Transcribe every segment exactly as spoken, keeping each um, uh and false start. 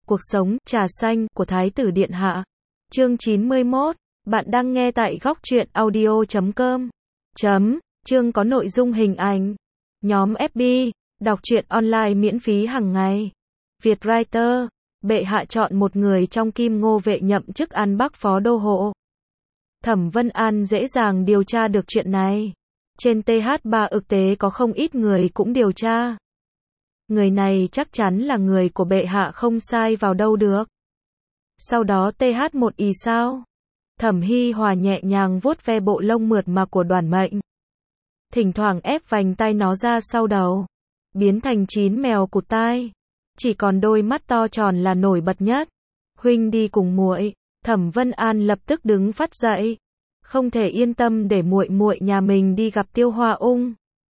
Cuộc sống, trà xanh, của Thái tử Điện Hạ. Chương chín mươi mốt. Bạn đang nghe tại góc truyện audio chấm com. Chấm. Chương có nội dung hình ảnh. Nhóm ép bê. Đọc truyện online miễn phí hàng ngày. Vietwriter. Bệ hạ chọn một người trong Kim Ngô Vệ nhậm chức An Bắc Phó Đô Hộ. Thẩm Vân An dễ dàng điều tra được chuyện này. Trên tê hát ba ực tế có không ít người cũng điều tra. Người này chắc chắn là người của bệ hạ không sai vào đâu được. Sau đó tê hát một ý sao? Thẩm Hi Hòa nhẹ nhàng vuốt ve bộ lông mượt mà của Đoàn Mệnh. Thỉnh thoảng ép vành tai nó ra sau đầu. Biến thành chín mèo cụt tai. Chỉ còn đôi mắt to tròn là nổi bật nhất. Huynh đi cùng muội. Thẩm Vân An lập tức đứng phát dậy. Không thể yên tâm để muội muội nhà mình đi gặp Tiêu Hoa Ung.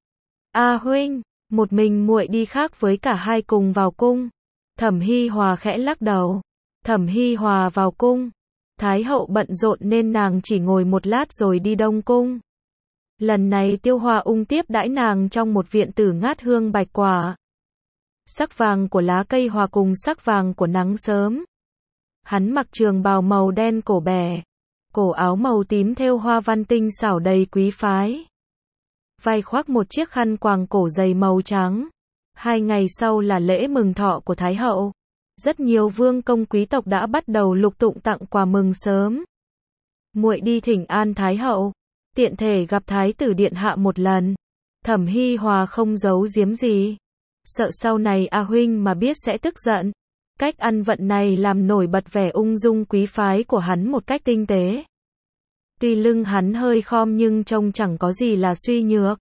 A à, huynh, một mình muội đi khác với cả hai cùng vào cung. Thẩm Hi Hòa khẽ lắc đầu. Thẩm Hi Hòa vào cung. Thái hậu bận rộn nên nàng chỉ ngồi một lát rồi đi Đông Cung. Lần này Tiêu Hoa Ung tiếp đãi nàng trong một viện tử ngát hương bạch quả. Sắc vàng của lá cây hòa cùng sắc vàng của nắng sớm. Hắn mặc trường bào màu đen cổ bẻ. Cổ áo màu tím thêu hoa văn tinh xảo đầy quý phái. Vai khoác một chiếc khăn quàng cổ dày màu trắng. Hai ngày sau là lễ mừng thọ của Thái hậu. Rất nhiều vương công quý tộc đã bắt đầu lục tụng tặng quà mừng sớm. Muội đi thỉnh an Thái hậu, tiện thể gặp Thái tử Điện Hạ một lần. Thẩm Hi Hòa không giấu giếm gì. Sợ sau này A huynh mà biết sẽ tức giận. Cách ăn vận này làm nổi bật vẻ ung dung quý phái của hắn một cách tinh tế. Tuy lưng hắn hơi khom nhưng trông chẳng có gì là suy nhược.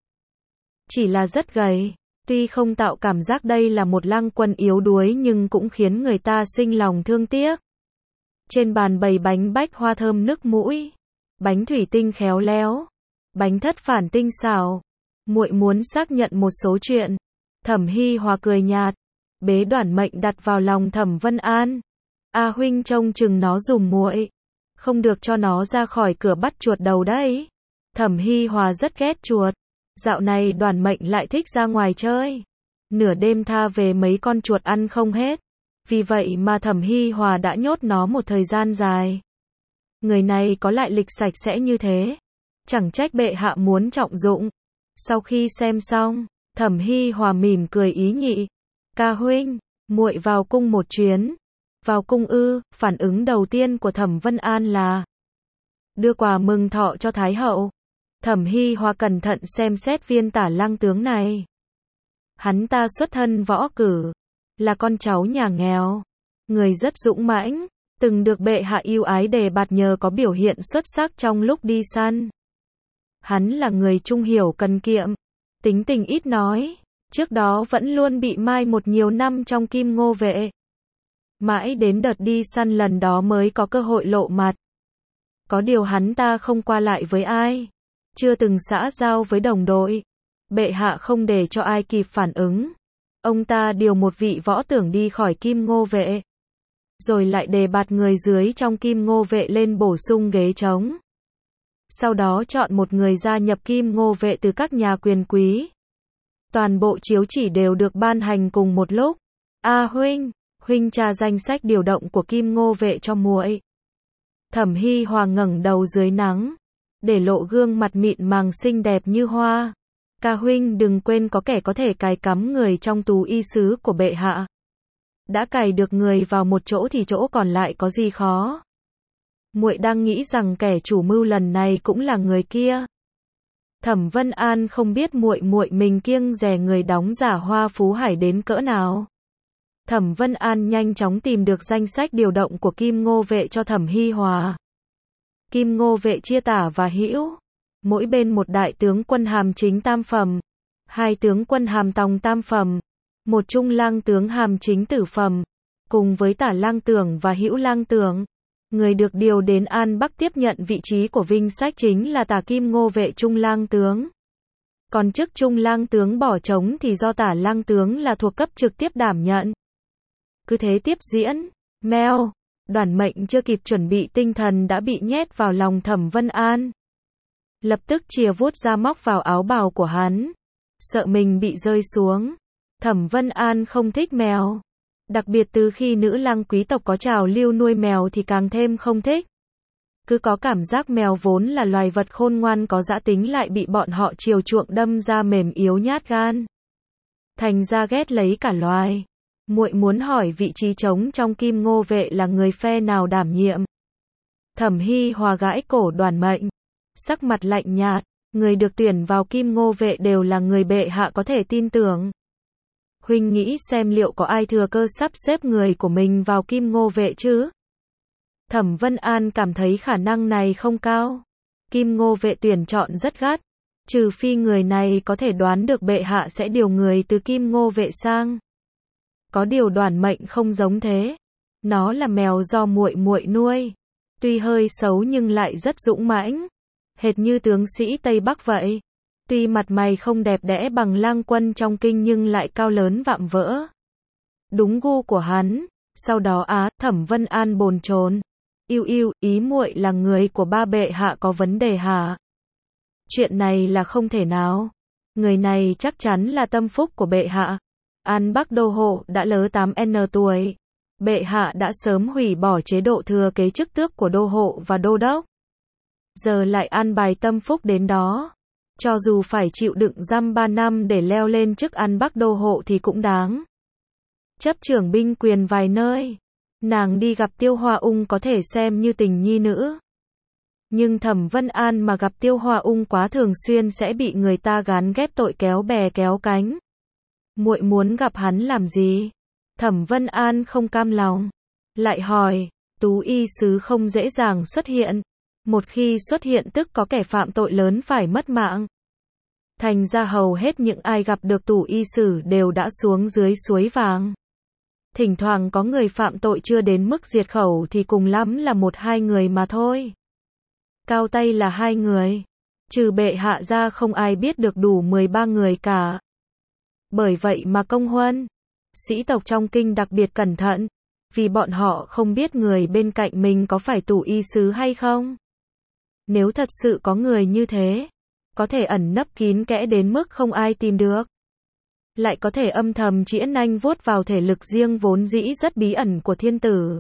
Chỉ là rất gầy. Tuy không tạo cảm giác đây là một lang quân yếu đuối nhưng cũng khiến người ta sinh lòng thương tiếc. Trên bàn bày bánh bách hoa thơm nức mũi. Bánh thủy tinh khéo léo. Bánh thất phản tinh xảo. Muội muốn xác nhận một số chuyện. Thẩm Hi Hòa cười nhạt. Bế Đoàn Mệnh đặt vào lòng Thẩm Vân An. A huynh trông chừng nó dùm muội. Không được cho nó ra khỏi cửa bắt chuột đầu đấy. Thẩm Hi Hòa rất ghét chuột. Dạo này Đoàn Mệnh lại thích ra ngoài chơi. Nửa đêm tha về mấy con chuột ăn không hết. Vì vậy mà Thẩm Hi Hòa đã nhốt nó một thời gian dài. Người này có lại lịch sạch sẽ như thế. Chẳng trách bệ hạ muốn trọng dụng. Sau khi xem xong, Thẩm Hi Hòa mỉm cười ý nhị. Ca huynh, muội vào cung một chuyến. Vào cung ư? Phản ứng đầu tiên của Thẩm Vân An là đưa quà mừng thọ cho Thái hậu. Thẩm Hi Hòa cẩn thận xem xét viên tả lang tướng này. Hắn ta xuất thân võ cử, là con cháu nhà nghèo, người rất dũng mãnh, từng được bệ hạ yêu ái đề bạt nhờ có biểu hiện xuất sắc trong lúc đi săn. Hắn là người trung hiểu cần kiệm, tính tình ít nói, trước đó vẫn luôn bị mai một nhiều năm trong Kim Ngô Vệ. Mãi đến đợt đi săn lần đó mới có cơ hội lộ mặt. Có điều hắn ta không qua lại với ai. Chưa từng xã giao với đồng đội. Bệ hạ không để cho ai kịp phản ứng. Ông ta điều một vị võ tưởng đi khỏi Kim Ngô Vệ. Rồi lại đề bạt người dưới trong Kim Ngô Vệ lên bổ sung ghế trống. Sau đó chọn một người gia nhập Kim Ngô Vệ từ các nhà quyền quý. Toàn bộ chiếu chỉ đều được ban hành cùng một lúc. A à, huynh, huynh tra danh sách điều động của Kim Ngô Vệ cho muội. Thẩm Hi Hòa ngẩng đầu dưới nắng. Để lộ gương mặt mịn màng xinh đẹp như hoa. Ca huynh đừng quên có kẻ có thể cài cắm người trong tú y sứ của bệ hạ. Đã cài được người vào một chỗ thì chỗ còn lại có gì khó. Muội đang nghĩ rằng kẻ chủ mưu lần này cũng là người kia. Thẩm Vân An không biết muội muội mình kiêng dè người đóng giả Hoa Phú Hải đến cỡ nào. Thẩm Vân An nhanh chóng tìm được danh sách điều động của Kim Ngô Vệ cho Thẩm Hi Hòa. Kim Ngô Vệ chia tả và hữu, mỗi bên một đại tướng quân hàm chính tam phẩm, hai tướng quân hàm tòng tam phẩm, một trung lang tướng hàm chính tử phẩm, cùng với tả lang tưởng và hữu lang tưởng. Người được điều đến An Bắc tiếp nhận vị trí của Vinh Sách chính là tả Kim Ngô Vệ trung lang tướng. Còn chức trung lang tướng bỏ trống thì do tả lang tướng là thuộc cấp trực tiếp đảm nhận. Cứ thế tiếp diễn, mèo. Đoàn Mệnh chưa kịp chuẩn bị tinh thần đã bị nhét vào lòng Thẩm Vân An. Lập tức chìa vuốt ra móc vào áo bào của hắn. Sợ mình bị rơi xuống. Thẩm Vân An không thích mèo. Đặc biệt từ khi nữ lang quý tộc có trào lưu nuôi mèo thì càng thêm không thích. Cứ có cảm giác mèo vốn là loài vật khôn ngoan có dã tính lại bị bọn họ chiều chuộng đâm ra mềm yếu nhát gan. Thành ra ghét lấy cả loài. Muội muốn hỏi vị trí trống trong Kim Ngô vệ là người phe nào đảm nhiệm? Thẩm Hi Hòa gãi cổ Đoàn Mệnh, sắc mặt lạnh nhạt, người được tuyển vào Kim Ngô vệ đều là người bệ hạ có thể tin tưởng. Huynh nghĩ xem liệu có ai thừa cơ sắp xếp người của mình vào Kim Ngô vệ chứ? Thẩm Vân An cảm thấy khả năng này không cao. Kim Ngô vệ tuyển chọn rất gắt, trừ phi người này có thể đoán được bệ hạ sẽ điều người từ Kim Ngô vệ sang. Có điều Đoàn Mệnh không giống thế. Nó là mèo do muội muội nuôi, tuy hơi xấu nhưng lại rất dũng mãnh, hệt như tướng sĩ Tây Bắc vậy. Tuy mặt mày không đẹp đẽ bằng lang quân trong kinh nhưng lại cao lớn vạm vỡ. Đúng gu của hắn. Sau đó á, Thẩm Vân An bồn chồn. Yêu yêu, ý muội là người của ba bệ hạ có vấn đề hả? Chuyện này là không thể nào. Người này chắc chắn là tâm phúc của bệ hạ. An Bắc đô hộ đã lớ tám N tuổi. Bệ hạ đã sớm hủy bỏ chế độ thừa kế chức tước của đô hộ và đô đốc. Giờ lại an bài tâm phúc đến đó. Cho dù phải chịu đựng giam ba năm để leo lên chức An Bắc đô hộ thì cũng đáng. Chấp trưởng binh quyền vài nơi. Nàng đi gặp Tiêu Hoa Ung có thể xem như tình nhi nữ. Nhưng Thẩm Vân An mà gặp Tiêu Hoa Ung quá thường xuyên sẽ bị người ta gán ghép tội kéo bè kéo cánh. Muội muốn gặp hắn làm gì? Thẩm Vân An không cam lòng. Lại hỏi, Tú y sứ không dễ dàng xuất hiện. Một khi xuất hiện tức có kẻ phạm tội lớn phải mất mạng. Thành ra hầu hết những ai gặp được Tú y sử đều đã xuống dưới suối vàng. Thỉnh thoảng có người phạm tội chưa đến mức diệt khẩu thì cùng lắm là một hai người mà thôi. Cao tay là hai người. Trừ bệ hạ ra không ai biết được đủ mười ba người cả. Bởi vậy mà công huân, sĩ tộc trong kinh đặc biệt cẩn thận, vì bọn họ không biết người bên cạnh mình có phải Tú y sứ hay không. Nếu thật sự có người như thế, có thể ẩn nấp kín kẽ đến mức không ai tìm được. Lại có thể âm thầm chĩa nanh vuốt vào thể lực riêng vốn dĩ rất bí ẩn của thiên tử.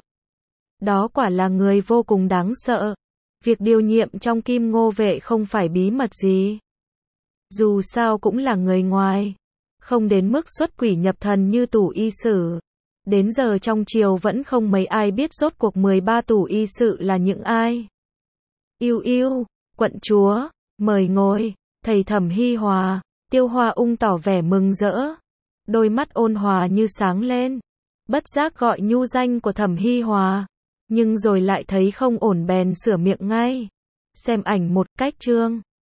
Đó quả là người vô cùng đáng sợ. Việc điều nhiệm trong Kim Ngô vệ không phải bí mật gì. Dù sao cũng là người ngoài. Không đến mức xuất quỷ nhập thần như Tú y sử. Đến giờ trong triều vẫn không mấy ai biết rốt cuộc mười ba Tú y sự là những ai. Yêu yêu, quận chúa, mời ngồi. Thầy Thẩm Hi Hòa. Tiêu Hoa Ung tỏ vẻ mừng rỡ. Đôi mắt ôn hòa như sáng lên. Bất giác gọi nhu danh của Thẩm Hi Hòa. Nhưng rồi lại thấy không ổn bèn sửa miệng ngay. Xem ảnh một cách chương.